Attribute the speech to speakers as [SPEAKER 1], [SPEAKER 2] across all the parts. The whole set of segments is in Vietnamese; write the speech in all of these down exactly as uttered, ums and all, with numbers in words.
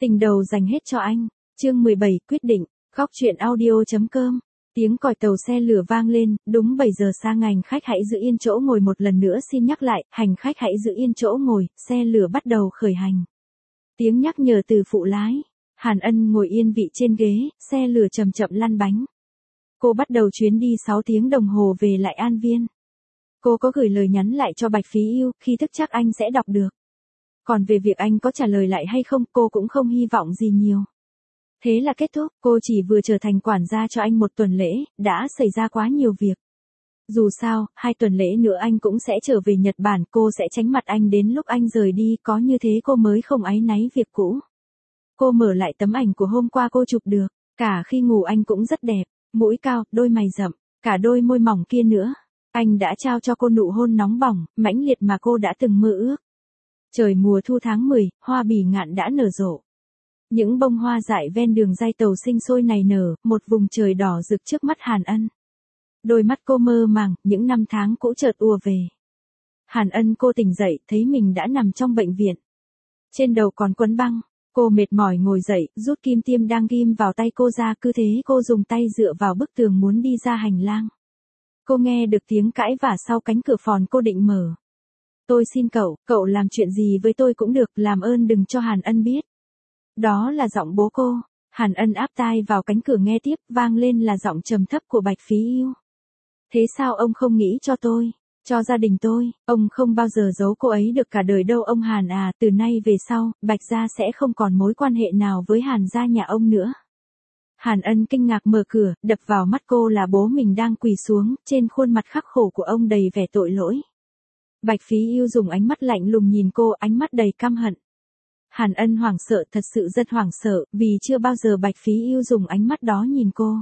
[SPEAKER 1] Tình đầu dành hết cho anh. Chương mười bảy quyết định. Góc truyện audio.com. Tiếng còi tàu xe lửa vang lên, đúng bảy giờ sang hành khách hãy giữ yên chỗ ngồi một lần nữa xin nhắc lại, hành khách hãy giữ yên chỗ ngồi, xe lửa bắt đầu khởi hành. Tiếng nhắc nhở từ phụ lái. Hàn Ân ngồi yên vị trên ghế, xe lửa chậm chậm lăn bánh. Cô bắt đầu chuyến đi sáu tiếng đồng hồ về lại An Viên. Cô có gửi lời nhắn lại cho Bạch Phí Yêu, khi thức chắc anh sẽ đọc được. Còn về việc anh có trả lời lại hay không, cô cũng không hy vọng gì nhiều. Thế là kết thúc, cô chỉ vừa trở thành quản gia cho anh một tuần lễ, đã xảy ra quá nhiều việc. Dù sao, hai tuần lễ nữa anh cũng sẽ trở về Nhật Bản, cô sẽ tránh mặt anh đến lúc anh rời đi, có như thế cô mới không áy náy việc cũ. Cô mở lại tấm ảnh của hôm qua cô chụp được, cả khi ngủ anh cũng rất đẹp, mũi cao, đôi mày rậm, cả đôi môi mỏng kia nữa. Anh đã trao cho cô nụ hôn nóng bỏng, mãnh liệt mà cô đã từng mơ ước. Trời mùa thu tháng mười, hoa bỉ ngạn đã nở rộ. Những bông hoa dại ven đường ray tàu sinh sôi nảy nở, một vùng trời đỏ rực trước mắt Hàn Ân. Đôi mắt cô mơ màng, những năm tháng cũ chợt ùa về. Hàn Ân cô tỉnh dậy, thấy mình đã nằm trong bệnh viện. Trên đầu còn quấn băng, cô mệt mỏi ngồi dậy, rút kim tiêm đang ghim vào tay cô ra, cứ thế cô dùng tay dựa vào bức tường muốn đi ra hành lang. Cô nghe được tiếng cãi vả sau cánh cửa phòng, cô định mở. Tôi xin cậu, cậu làm chuyện gì với tôi cũng được, làm ơn đừng cho Hàn Ân biết. Đó là giọng bố cô. Hàn Ân áp tai vào cánh cửa nghe tiếp, vang lên là giọng trầm thấp của Bạch Phí Yêu. Thế sao ông không nghĩ cho tôi, cho gia đình tôi, ông không bao giờ giấu cô ấy được cả đời đâu ông Hàn à, từ nay về sau, Bạch gia sẽ không còn mối quan hệ nào với Hàn gia nhà ông nữa. Hàn Ân kinh ngạc mở cửa, đập vào mắt cô là bố mình đang quỳ xuống, trên khuôn mặt khắc khổ của ông đầy vẻ tội lỗi. Bạch Phí Yêu dùng ánh mắt lạnh lùng nhìn cô, ánh mắt đầy căm hận. Hàn Ân hoảng sợ, thật sự rất hoảng sợ, vì chưa bao giờ Bạch Phí Yêu dùng ánh mắt đó nhìn cô.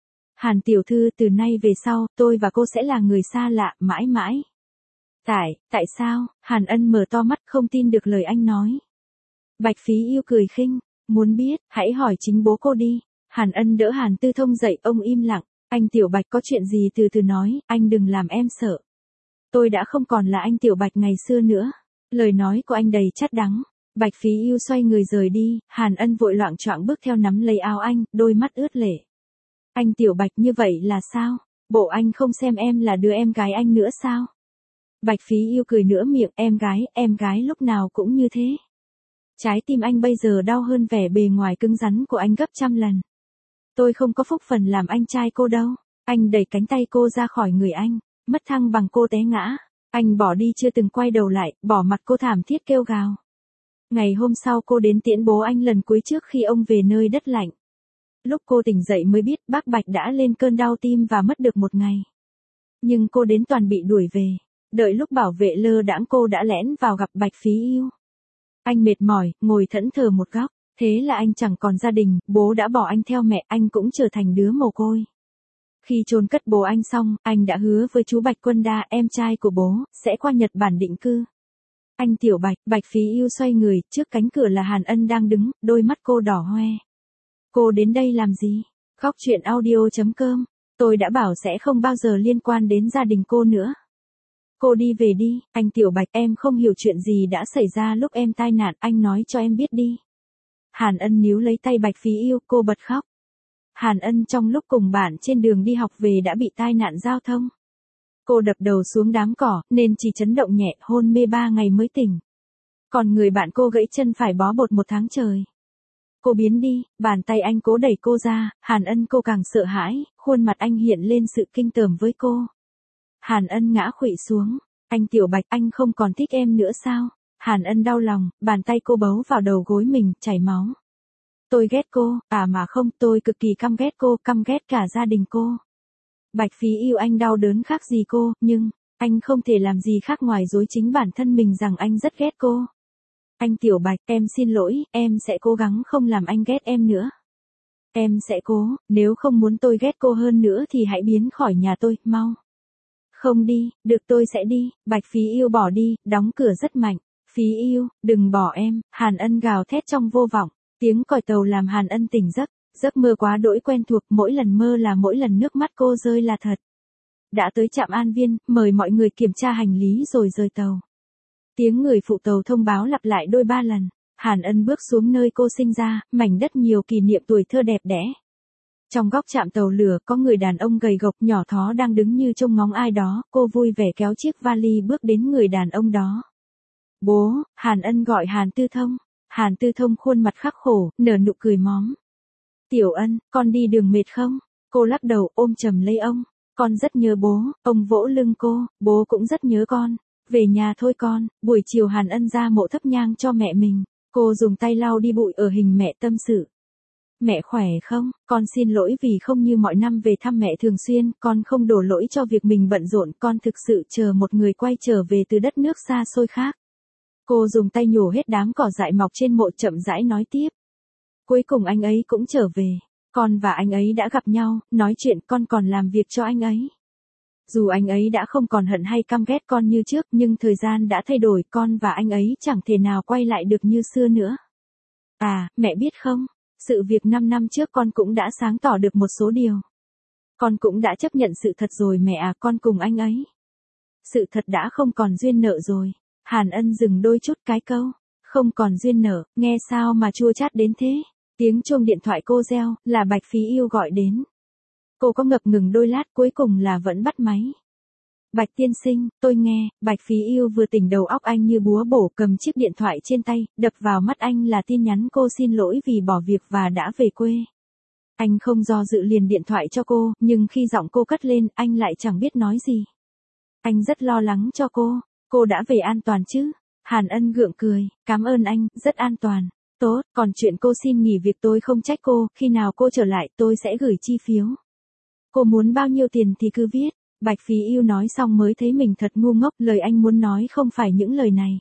[SPEAKER 1] Hàn tiểu thư, từ nay về sau, tôi và cô sẽ là người xa lạ, mãi mãi. Tại, tại sao? Hàn Ân mở to mắt không tin được lời anh nói. Bạch Phí Yêu cười khinh, muốn biết, hãy hỏi chính bố cô đi. Hàn Ân đỡ Hàn Tư Thông dậy, ông im lặng, anh Tiểu Bạch có chuyện gì từ từ nói, anh đừng làm em sợ. Tôi đã không còn là anh Tiểu Bạch ngày xưa nữa. Lời nói của anh đầy chát đắng. Bạch Phí Yêu xoay người rời đi, Hàn Ân vội loạng choạng bước theo nắm lấy áo anh, đôi mắt ướt lệ. Anh Tiểu Bạch như vậy là sao? Bộ anh không xem em là đứa em gái anh nữa sao? Bạch Phí Yêu cười nửa miệng, em gái, em gái lúc nào cũng như thế. Trái tim anh bây giờ đau hơn vẻ bề ngoài cứng rắn của anh gấp trăm lần. Tôi không có phúc phần làm anh trai cô đâu. Anh đẩy cánh tay cô ra khỏi người anh, mất thăng bằng cô té ngã. Anh bỏ đi chưa từng quay đầu lại, bỏ mặc cô thảm thiết kêu gào. Ngày hôm sau cô đến tiễn bố anh lần cuối trước khi ông về nơi đất lạnh. Lúc cô tỉnh dậy mới biết bác Bạch đã lên cơn đau tim và mất được một ngày. Nhưng cô đến toàn bị đuổi về. Đợi lúc bảo vệ lơ đãng cô đã lẻn vào gặp Bạch Phí Yêu. Anh mệt mỏi, ngồi thẫn thờ một góc. Thế là anh chẳng còn gia đình, bố đã bỏ anh theo mẹ, anh cũng trở thành đứa mồ côi. Khi chôn cất bố anh xong, anh đã hứa với chú Bạch Quân Đa, em trai của bố, sẽ qua Nhật Bản định cư. Anh Tiểu Bạch, Bạch Phí Yêu xoay người, trước cánh cửa là Hàn Ân đang đứng, đôi mắt cô đỏ hoe. Cô đến đây làm gì? Góc truyện audio.com. Tôi đã bảo sẽ không bao giờ liên quan đến gia đình cô nữa. Cô đi về đi, anh Tiểu Bạch, em không hiểu chuyện gì đã xảy ra lúc em tai nạn, anh nói cho em biết đi. Hàn Ân níu lấy tay Bạch Phí Yêu, cô bật khóc. Hàn Ân trong lúc cùng bạn trên đường đi học về đã bị tai nạn giao thông. Cô đập đầu xuống đám cỏ, nên chỉ chấn động nhẹ, hôn mê ba ngày mới tỉnh. Còn người bạn cô gãy chân phải bó bột một tháng trời. Cô biến đi, bàn tay anh cố đẩy cô ra, Hàn Ân cô càng sợ hãi, khuôn mặt anh hiện lên sự kinh tởm với cô. Hàn Ân ngã khuỵu xuống, anh Tiểu Bạch, anh không còn thích em nữa sao? Hàn Ân đau lòng, bàn tay cô bấu vào đầu gối mình, chảy máu. Tôi ghét cô, à mà không, tôi cực kỳ căm ghét cô, căm ghét cả gia đình cô. Bạch Phí Yêu, anh đau đớn khác gì cô, nhưng, anh không thể làm gì khác ngoài dối chính bản thân mình rằng anh rất ghét cô. Anh Tiểu Bạch, em xin lỗi, em sẽ cố gắng không làm anh ghét em nữa. Em sẽ cố, nếu không muốn tôi ghét cô hơn nữa thì hãy biến khỏi nhà tôi, mau. Không đi, được tôi sẽ đi. Bạch Phí Yêu bỏ đi, đóng cửa rất mạnh. Phí Yêu, đừng bỏ em. Hàn Ân gào thét trong vô vọng. Tiếng còi tàu làm Hàn Ân tỉnh giấc. Giấc mơ quá đỗi quen thuộc, mỗi lần mơ là mỗi lần nước mắt cô rơi là thật. Đã tới trạm An Viên, mời mọi người kiểm tra hành lý rồi rời tàu. Tiếng người phụ tàu thông báo lặp lại đôi ba lần. Hàn Ân bước xuống nơi cô sinh ra, mảnh đất nhiều kỷ niệm tuổi thơ đẹp đẽ. Trong góc trạm tàu lửa có người đàn ông gầy gộc nhỏ thó đang đứng như trông ngóng ai đó, cô vui vẻ kéo chiếc vali bước đến người đàn ông đó. Bố, Hàn Ân gọi Hàn Tư Thông. Hàn Tư Thông khuôn mặt khắc khổ, nở nụ cười móm. Tiểu Ân, con đi đường mệt không? Cô lắc đầu ôm chầm lấy ông. Con rất nhớ bố, ông vỗ lưng cô, bố cũng rất nhớ con. Về nhà thôi con. Buổi chiều Hàn Ân ra mộ thắp nhang cho mẹ mình. Cô dùng tay lau đi bụi ở hình mẹ tâm sự. Mẹ khỏe không? Con xin lỗi vì không như mọi năm về thăm mẹ thường xuyên, con không đổ lỗi cho việc mình bận rộn, con thực sự chờ một người quay trở về từ đất nước xa xôi khác. Cô dùng tay nhổ hết đám cỏ dại mọc trên mộ chậm rãi nói tiếp. Cuối cùng anh ấy cũng trở về. Con và anh ấy đã gặp nhau, nói chuyện, con còn làm việc cho anh ấy. Dù anh ấy đã không còn hận hay căm ghét con như trước, nhưng thời gian đã thay đổi, con và anh ấy chẳng thể nào quay lại được như xưa nữa. À, mẹ biết không, sự việc năm năm trước con cũng đã sáng tỏ được một số điều. Con cũng đã chấp nhận sự thật rồi mẹ à, con cùng anh ấy. Sự thật đã không còn duyên nợ rồi. Hàn Ân dừng đôi chút cái câu. Không còn duyên nợ, nghe sao mà chua chát đến thế. Tiếng chuông điện thoại cô reo, là Bạch Phí Yêu gọi đến. Cô có ngập ngừng đôi lát, cuối cùng là vẫn bắt máy. Bạch tiên sinh, tôi nghe. Bạch Phí Yêu vừa tỉnh, đầu óc anh như búa bổ, cầm chiếc điện thoại trên tay, đập vào mắt anh là tin nhắn cô xin lỗi vì bỏ việc và đã về quê. Anh không do dự liền điện thoại cho cô, nhưng khi giọng cô cất lên, anh lại chẳng biết nói gì. Anh rất lo lắng cho cô. Cô đã về an toàn chứ? Hàn Ân gượng cười, cảm ơn anh, rất an toàn. Tốt, còn chuyện cô xin nghỉ việc tôi không trách cô, khi nào cô trở lại tôi sẽ gửi chi phiếu. Cô muốn bao nhiêu tiền thì cứ viết. Bạch Phí Yêu nói xong mới thấy mình thật ngu ngốc, lời anh muốn nói không phải những lời này.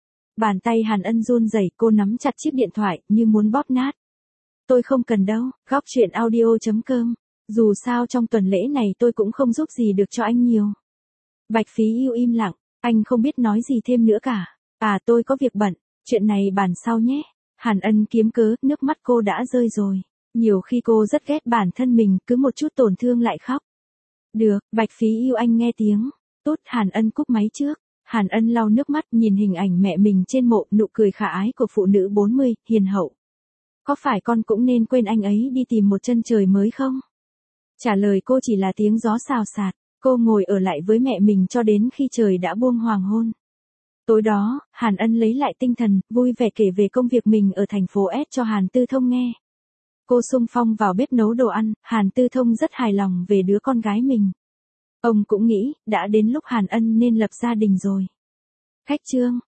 [SPEAKER 1] Bàn tay Hàn Ân run rẩy, cô nắm chặt chiếc điện thoại, như muốn bóp nát. Tôi không cần đâu, góc truyện audio chấm com. Dù sao trong tuần lễ này tôi cũng không giúp gì được cho anh nhiều. Bạch Phí Yêu im lặng, anh không biết nói gì thêm nữa cả. À tôi có việc bận, chuyện này bàn sau nhé. Hàn Ân kiếm cớ, nước mắt cô đã rơi rồi. Nhiều khi cô rất ghét bản thân mình, cứ một chút tổn thương lại khóc. Được, Bạch Phí Yêu anh nghe tiếng. Tốt, Hàn Ân cúp máy trước. Hàn Ân lau nước mắt nhìn hình ảnh mẹ mình trên mộ, nụ cười khả ái của phụ nữ bốn mươi, hiền hậu. Có phải con cũng nên quên anh ấy đi tìm một chân trời mới không? Trả lời cô chỉ là tiếng gió xào xạc. Cô ngồi ở lại với mẹ mình cho đến khi trời đã buông hoàng hôn. Tối đó, Hàn Ân lấy lại tinh thần, vui vẻ kể về công việc mình ở thành phố S cho Hàn Tư Thông nghe. Cô xung phong vào bếp nấu đồ ăn, Hàn Tư Thông rất hài lòng về đứa con gái mình. Ông cũng nghĩ, đã đến lúc Hàn Ân nên lập gia đình rồi. Khách trương.